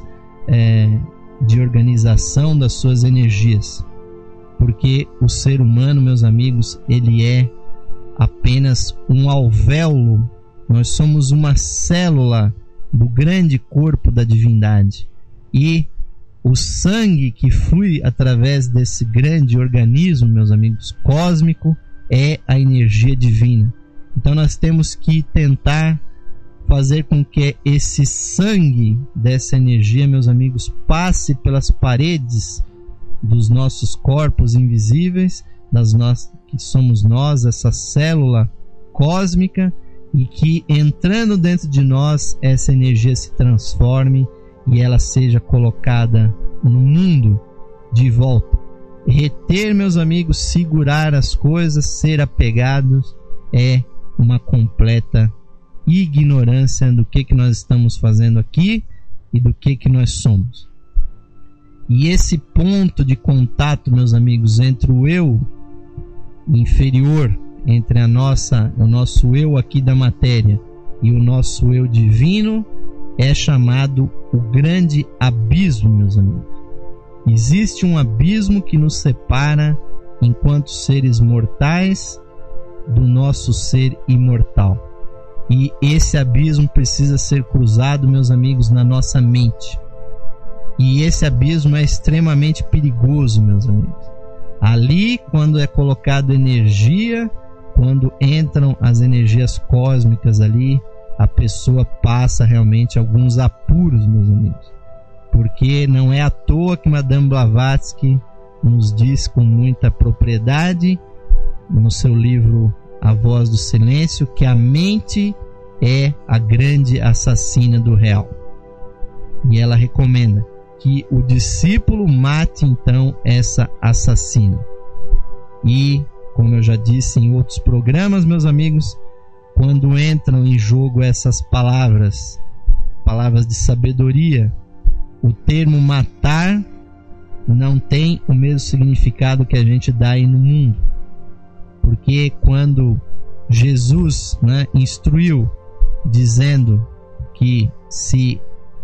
de organização das suas energias. Porque o ser humano, meus amigos, ele é apenas um alvéolo. Nós somos uma célula do grande corpo da divindade. E o sangue que flui através desse grande organismo, meus amigos, cósmico, é a energia divina. Então nós temos que tentar fazer com que esse sangue dessa energia, meus amigos, passe pelas paredes dos nossos corpos invisíveis, que somos nós, essa célula cósmica, e que entrando dentro de nós essa energia se transforme e ela seja colocada no mundo de volta. Reter, meus amigos, segurar as coisas, ser apegados, é uma completa ignorância do que nós estamos fazendo aqui e do que nós somos. E esse ponto de contato, meus amigos, entre o eu inferior, entre o nosso eu aqui da matéria e o nosso eu divino, é chamado o grande abismo, meus amigos. Existe um abismo que nos separa enquanto seres mortais do nosso ser imortal. E esse abismo precisa ser cruzado, meus amigos, na nossa mente. E esse abismo é extremamente perigoso, meus amigos. Ali, quando é colocado energia, quando entram as energias cósmicas ali, a pessoa passa realmente alguns apuros, meus amigos. Porque não é à toa que Madame Blavatsky nos diz com muita propriedade, no seu livro A Voz do Silêncio, que a mente é a grande assassina do real. E ela recomenda que o discípulo mate então essa assassina. E, como eu já disse em outros programas, meus amigos, quando entram em jogo essas palavras de sabedoria, o termo matar não tem o mesmo significado que a gente dá aí no mundo. Porque quando Jesus, instruiu, dizendo que se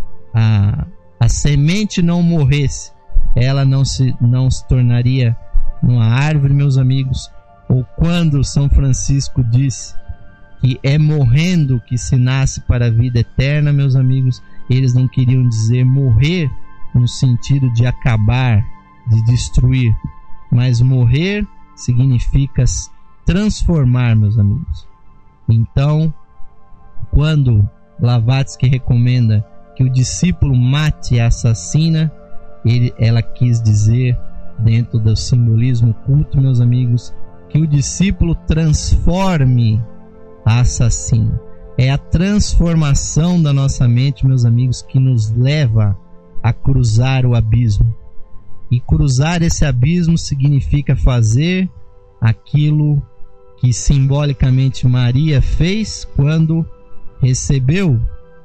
a semente não morresse, ela não se tornaria uma árvore, meus amigos. Ou quando São Francisco disse que é morrendo que se nasce para a vida eterna, meus amigos, eles não queriam dizer morrer no sentido de acabar, de destruir, mas morrer significa transformar, meus amigos. Então, quando Blavatsky recomenda que o discípulo mate a assassina, ela quis dizer, dentro do simbolismo oculto, meus amigos, que o discípulo transforme a assassina. É a transformação da nossa mente, meus amigos, que nos leva a cruzar o abismo. E cruzar esse abismo significa fazer aquilo que simbolicamente Maria fez quando recebeu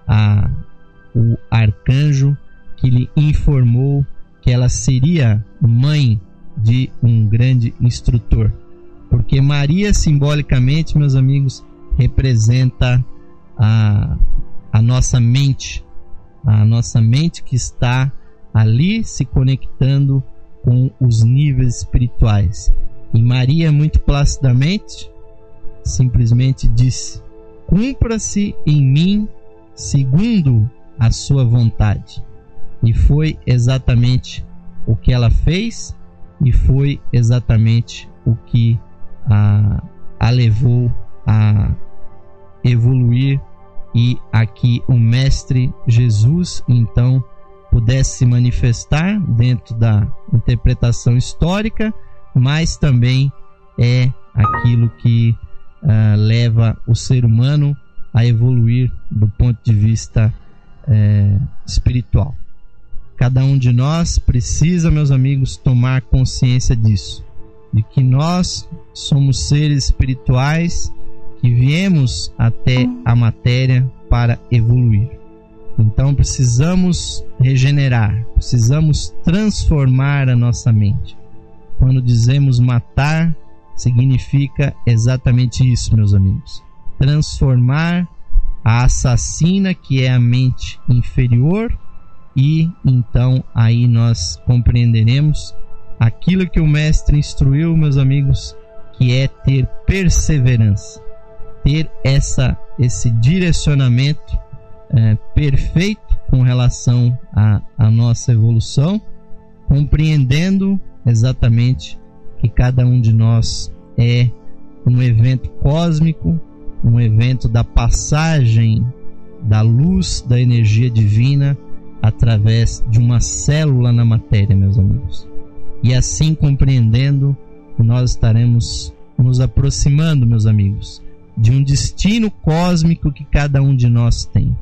o arcanjo que lhe informou que ela seria mãe de um grande instrutor. Porque Maria, simbolicamente, meus amigos, representa a nossa mente que está ali se conectando com os níveis espirituais. E Maria, muito placidamente, simplesmente disse: cumpra-se em mim segundo a sua vontade. E foi exatamente o que ela fez, e foi exatamente o que a levou a evoluir, e aqui o Mestre Jesus então pudesse se manifestar dentro da interpretação histórica, mas também é aquilo que leva o ser humano a evoluir do ponto de vista espiritual. Cada um de nós precisa, meus amigos, tomar consciência disso, de que nós somos seres espirituais que viemos até a matéria para evoluir. Então precisamos regenerar, precisamos transformar a nossa mente. Quando dizemos matar, significa exatamente isso, meus amigos. Transformar a assassina, que é a mente inferior, e então aí nós compreenderemos aquilo que o Mestre instruiu, meus amigos, que é ter perseverança, ter esse direcionamento perfeito com relação à nossa evolução, compreendendo exatamente que cada um de nós é um evento cósmico, um evento da passagem da luz, da energia divina através de uma célula na matéria, meus amigos. E assim compreendendo, nós estaremos nos aproximando, meus amigos, de um destino cósmico que cada um de nós tem.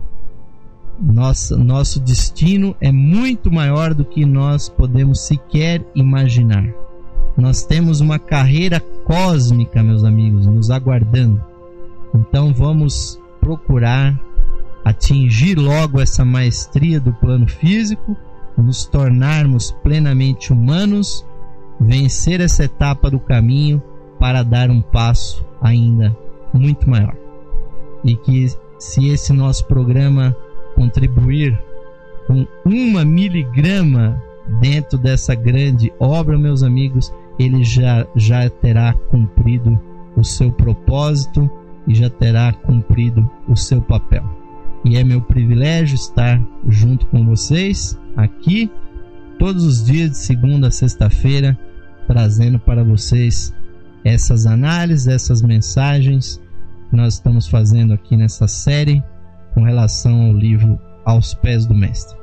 Nosso destino é muito maior do que nós podemos sequer imaginar. Nós temos uma carreira cósmica, meus amigos, nos aguardando. Então vamos procurar atingir logo essa maestria do plano físico, nos tornarmos plenamente humanos, vencer essa etapa do caminho para dar um passo ainda muito maior. E que, se esse nosso programa contribuir com 1 miligrama dentro dessa grande obra, meus amigos, ele já terá cumprido o seu propósito e já terá cumprido o seu papel. E é meu privilégio estar junto com vocês aqui todos os dias de segunda a sexta-feira, trazendo para vocês essas análises, essas mensagens que nós estamos fazendo aqui nessa série com relação ao livro Aos Pés do Mestre.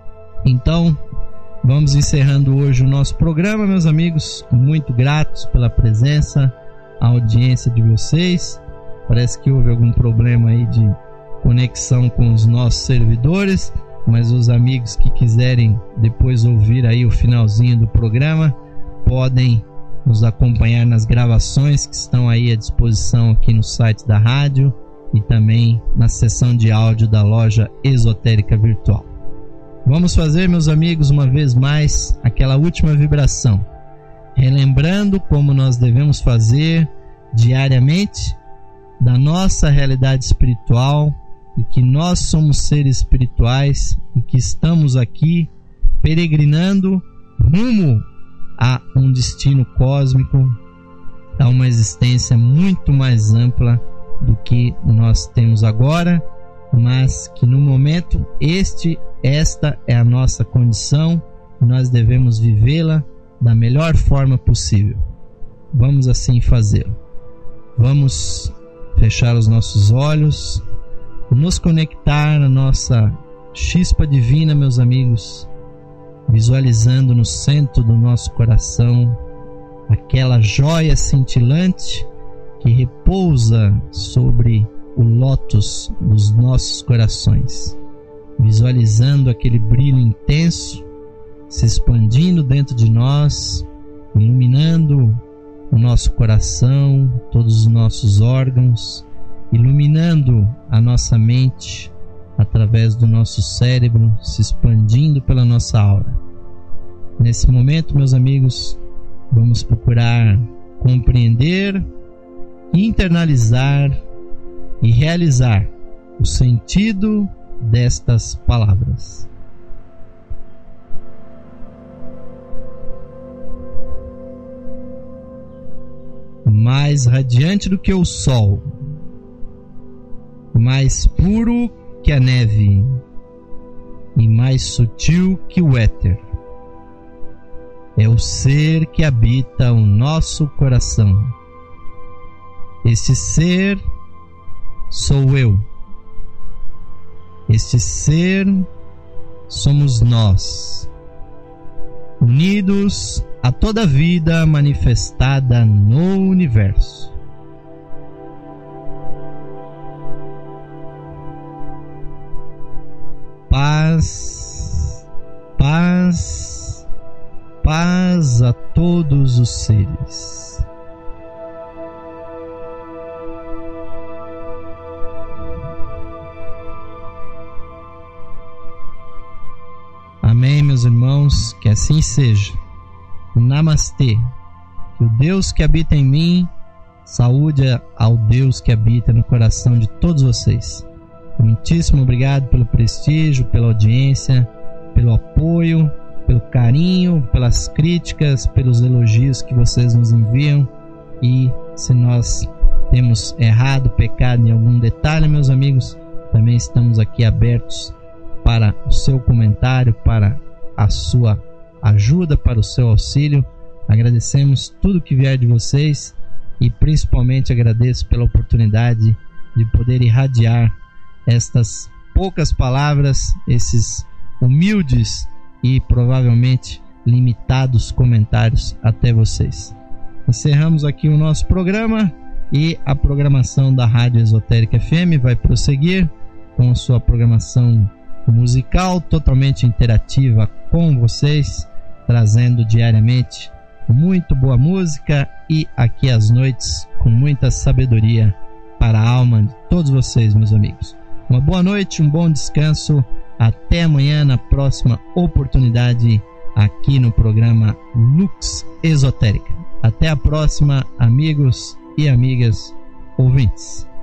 Então, vamos encerrando hoje o nosso programa, meus amigos, muito gratos pela presença, a audiência de vocês. Parece que houve algum problema aí de conexão com os nossos servidores, mas os amigos que quiserem depois ouvir aí o finalzinho do programa, podem nos acompanhar nas gravações que estão aí à disposição aqui no site da rádio e também na seção de áudio da loja Esotérica Virtual. Vamos fazer, meus amigos, uma vez mais aquela última vibração, relembrando como nós devemos fazer diariamente da nossa realidade espiritual e que nós somos seres espirituais e que estamos aqui peregrinando rumo a um destino cósmico, a uma existência muito mais ampla do que nós temos agora, mas que no momento esta é a nossa condição e nós devemos vivê-la da melhor forma possível. Vamos assim fazê-lo. Vamos fechar os nossos olhos, nos conectar na nossa chispa divina, meus amigos, visualizando no centro do nosso coração aquela joia cintilante que repousa sobre o lótus dos nossos corações, visualizando aquele brilho intenso se expandindo dentro de nós, iluminando o nosso coração, todos os nossos órgãos, iluminando a nossa mente através do nosso cérebro, se expandindo pela nossa aura. Nesse momento, meus amigos, vamos procurar compreender, internalizar e realizar o sentido destas palavras. Mais radiante do que o sol, mais puro que a neve e mais sutil que o éter, é o ser que habita o nosso coração. Este ser sou eu. Este ser somos nós, unidos a toda a vida manifestada no universo. Paz, paz, paz a todos os seres. Amém, meus irmãos, que assim seja. Namastê. Que o Deus que habita em mim saúde ao Deus que habita no coração de todos vocês. Muitíssimo obrigado pelo prestígio, pela audiência, pelo apoio, pelo carinho, pelas críticas, pelos elogios que vocês nos enviam. E se nós temos errado, pecado em algum detalhe, meus amigos, também estamos aqui abertos para o seu comentário, para a sua ajuda, para o seu auxílio. Agradecemos tudo que vier de vocês e principalmente agradeço pela oportunidade de poder irradiar estas poucas palavras, esses humildes e provavelmente limitados comentários até vocês. Encerramos aqui o nosso programa e a programação da Rádio Esotérica FM vai prosseguir com a sua programação musical totalmente interativa com vocês, trazendo diariamente muito boa música e aqui às noites com muita sabedoria para a alma de todos vocês, meus amigos. Uma boa noite, um bom descanso, até amanhã na próxima oportunidade aqui no programa Lux Esotérica. Até a próxima, amigos e amigas ouvintes.